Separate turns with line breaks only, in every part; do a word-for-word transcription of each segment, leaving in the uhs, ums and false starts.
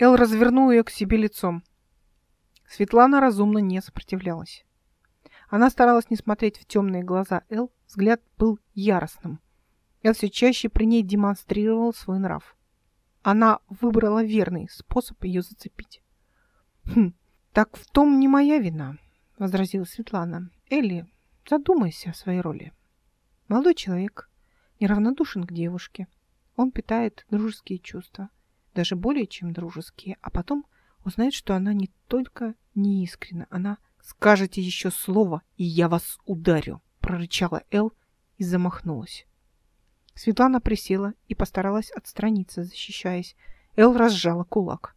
Эл развернул ее к себе лицом. Светлана разумно не сопротивлялась. Она старалась не смотреть в темные глаза Эл, взгляд был яростным. Эл все чаще при ней демонстрировал свой нрав. Она выбрала верный способ ее зацепить. «Хм, так в том не моя вина», — возразила Светлана. «Элли, задумайся о своей роли. Молодой человек неравнодушен к девушке. Он питает дружеские чувства, даже более чем дружеские, а потом узнает, что она не только неискренна, она... «Скажете еще слово, и я вас ударю», — прорычала Эл и замахнулась. Светлана присела и постаралась отстраниться, защищаясь. Эл разжала кулак.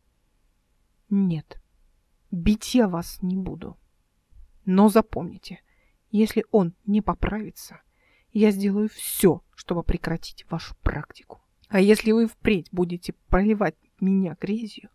«Нет, бить я вас не буду. Но запомните, если он не поправится, я сделаю все, чтобы прекратить вашу практику. А если вы впредь будете проливать меня грязью,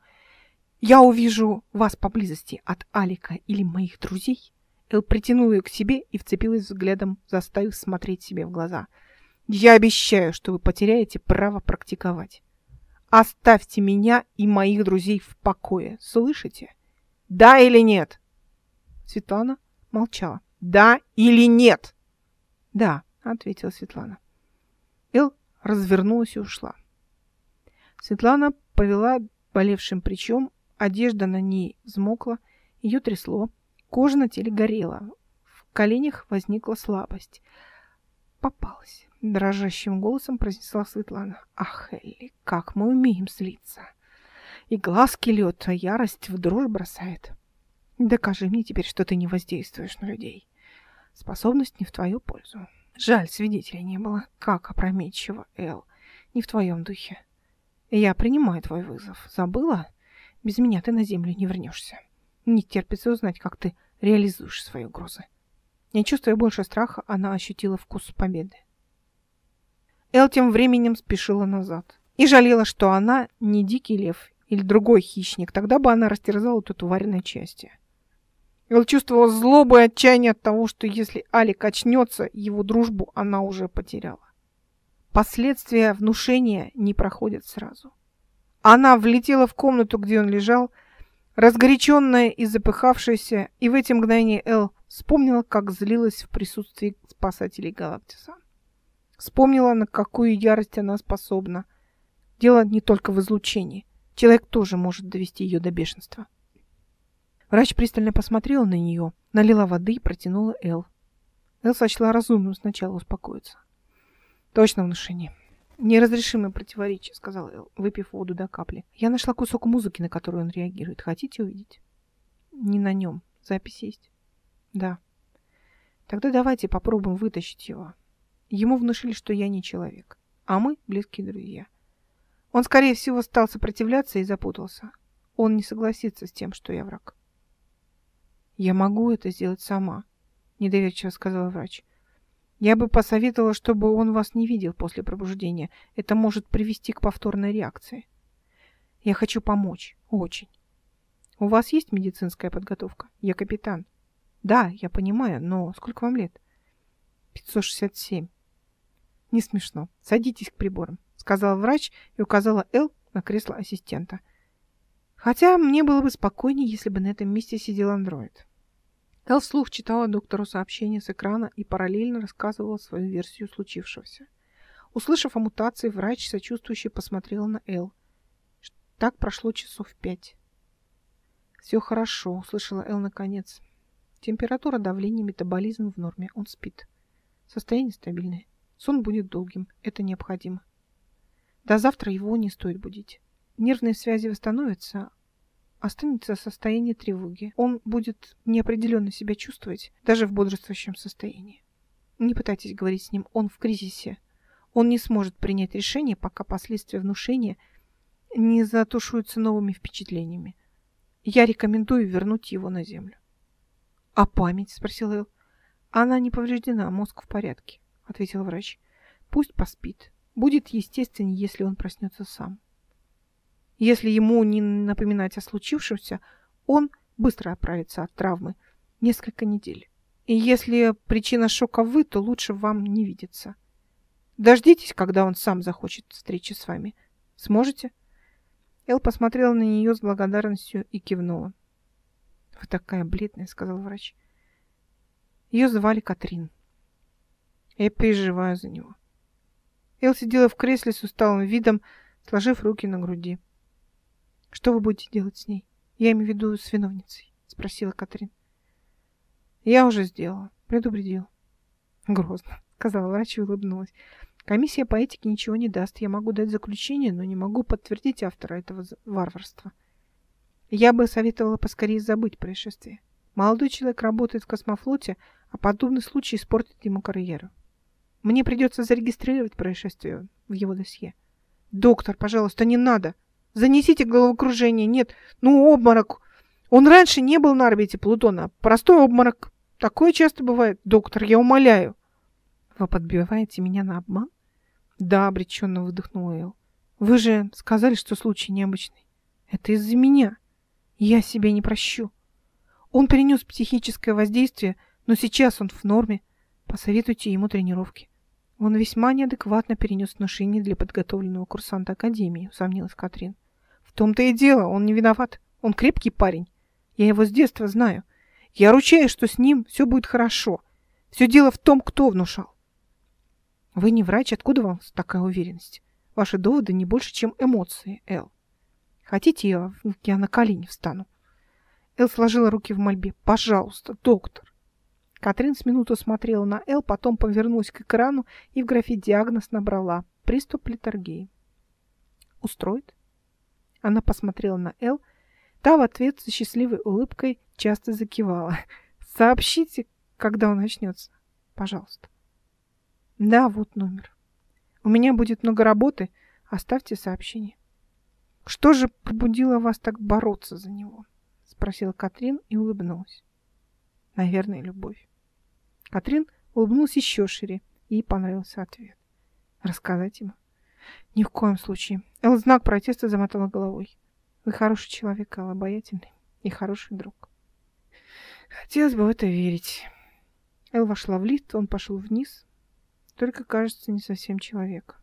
я увижу вас поблизости от Алика или моих друзей». Эл притянула ее к себе и вцепилась взглядом, заставив смотреть себе в глаза. «Я обещаю, что вы потеряете право практиковать. Оставьте меня и моих друзей в покое. Слышите? Да или нет?» Светлана молчала. «Да или нет?» «Да», — ответила Светлана. Эл развернулась и ушла. Светлана повела болевшим плечом. Одежда на ней взмокла, ее трясло, кожа на теле горела, в коленях возникла слабость. «Попалась», — дрожащим голосом произнесла Светлана. «Ах, Элли, как мы умеем злиться! И глазки лед, а ярость в дрожь бросает. Докажи мне теперь, что ты не воздействуешь на людей. Способность не в твою пользу. Жаль, свидетелей не было. Как опрометчиво, Эл, не в твоем духе. Я принимаю твой вызов. Забыла? Без меня ты на землю не вернешься. Не терпится узнать, как ты реализуешь свои угрозы». Не чувствуя больше страха, она ощутила вкус победы. Эл тем временем спешила назад и жалела, что она не дикий лев или другой хищник, тогда бы она растерзала эту тварь на части. Эл чувствовала злобу и отчаяние от того, что если Алик очнется, его дружбу она уже потеряла. Последствия внушения не проходят сразу. Она влетела в комнату, где он лежал, разгоряченная и запыхавшаяся, и в эти мгновения Эл вспомнила, как злилась в присутствии спасателей Галактиса. Вспомнила, на какую ярость она способна. Дело не только в излучении. Человек тоже может довести ее до бешенства. Врач пристально посмотрела на нее, налила воды и протянула Эл. Эл сочла разумным сначала успокоиться. «Точно внушение. Неразрешимое противоречие», — сказал Эл, выпив воду до капли. «Я нашла кусок музыки, на который он реагирует. Хотите увидеть?» «Не на нем. Запись есть?» «Да». «Тогда давайте попробуем вытащить его. Ему внушили, что я не человек, а мы близкие друзья. Он, скорее всего, стал сопротивляться и запутался. Он не согласится с тем, что я враг». «Я могу это сделать сама», — недоверчиво сказала врач. «Я бы посоветовала, чтобы он вас не видел после пробуждения. Это может привести к повторной реакции. Я хочу помочь. Очень. У вас есть медицинская подготовка? Я капитан». «Да, я понимаю, но сколько вам лет?» пятьсот шестьдесят семь. «Не смешно. Садитесь к приборам», — сказал врач и указала Эл на кресло ассистента. «Хотя мне было бы спокойнее, если бы на этом месте сидел андроид». Эл вслух читала доктору сообщение с экрана и параллельно рассказывала свою версию случившегося. Услышав о мутации, врач сочувствующе посмотрела на Эл. Так прошло часов пять. «Все хорошо», — услышала Эл наконец. «Температура, давление, метаболизм в норме. Он спит. Состояние стабильное. Сон будет долгим. Это необходимо. До завтра его не стоит будить. Нервные связи восстановятся, останется состояние тревоги. Он будет неопределенно себя чувствовать, даже в бодрствующем состоянии. Не пытайтесь говорить с ним, он в кризисе. Он не сможет принять решение, пока последствия внушения не затушуются новыми впечатлениями. Я рекомендую вернуть его на землю». «А память?» — спросил Эл. «Она не повреждена, мозг в порядке», — ответил врач. «Пусть поспит. Будет естественнее, если он проснется сам. Если ему не напоминать о случившемся, он быстро оправится от травмы. Несколько недель. И если причина шока вы, то лучше вам не видеться. Дождитесь, когда он сам захочет встречи с вами. Сможете?» Эл посмотрела на нее с благодарностью и кивнула. «Вы такая бледная», — сказал врач. Ее звали Катрин. Я переживаю за него. Эл сидела в кресле с усталым видом, сложив руки на груди. «Что вы будете делать с ней? Я имею в виду с виновницей», — спросила Катрин. «Я уже сделала. Предупредил». «Грозно», — сказала врач и улыбнулась. «Комиссия по этике ничего не даст. Я могу дать заключение, но не могу подтвердить автора этого варварства. Я бы советовала поскорее забыть происшествие. Молодой человек работает в космофлоте, а подобный случай испортит ему карьеру. Мне придется зарегистрировать происшествие в его досье». «Доктор, пожалуйста, не надо. Занесите головокружение. Нет, ну обморок. Он раньше не был на орбите Плутона. Простой обморок. Такое часто бывает. Доктор, я умоляю». «Вы подбиваете меня на обман?» «Да», — обреченно выдохнула Эл. «Вы же сказали, что случай необычный. Это из-за меня. Я себя не прощу. Он перенес психическое воздействие, но сейчас он в норме. Посоветуйте ему тренировки». «Он весьма неадекватно перенес внушение для подготовленного курсанта Академии», — усомнилась Катрин. «В том-то и дело, он не виноват. Он крепкий парень. Я его с детства знаю. Я ручаюсь, что с ним все будет хорошо. Все дело в том, кто внушал». «Вы не врач, откуда вам такая уверенность? Ваши доводы не больше, чем эмоции, Эл. Хотите, я, я на колени встану?» Эл сложила руки в мольбе. «Пожалуйста, доктор». Катрин с минуту смотрела на Эл, потом повернулась к экрану и в графе «Диагноз» набрала «Приступ летаргии». «Устроит?» Она посмотрела на Эл. Та в ответ со счастливой улыбкой часто закивала. «Сообщите, когда он начнется, пожалуйста». «Да, вот номер. У меня будет много работы. Оставьте сообщение». «Что же побудило вас так бороться за него?» — спросила Катрин и улыбнулась. «Наверное, любовь». Катрин улыбнулась еще шире. Ей понравился ответ. «Рассказать ему?» «Ни в коем случае». Эл в знак протеста замотала головой. «Вы хороший человек, Эл, обаятельный и хороший друг». «Хотелось бы в это верить». Эл вошла в лифт, он пошел вниз. Только, кажется, не совсем человек.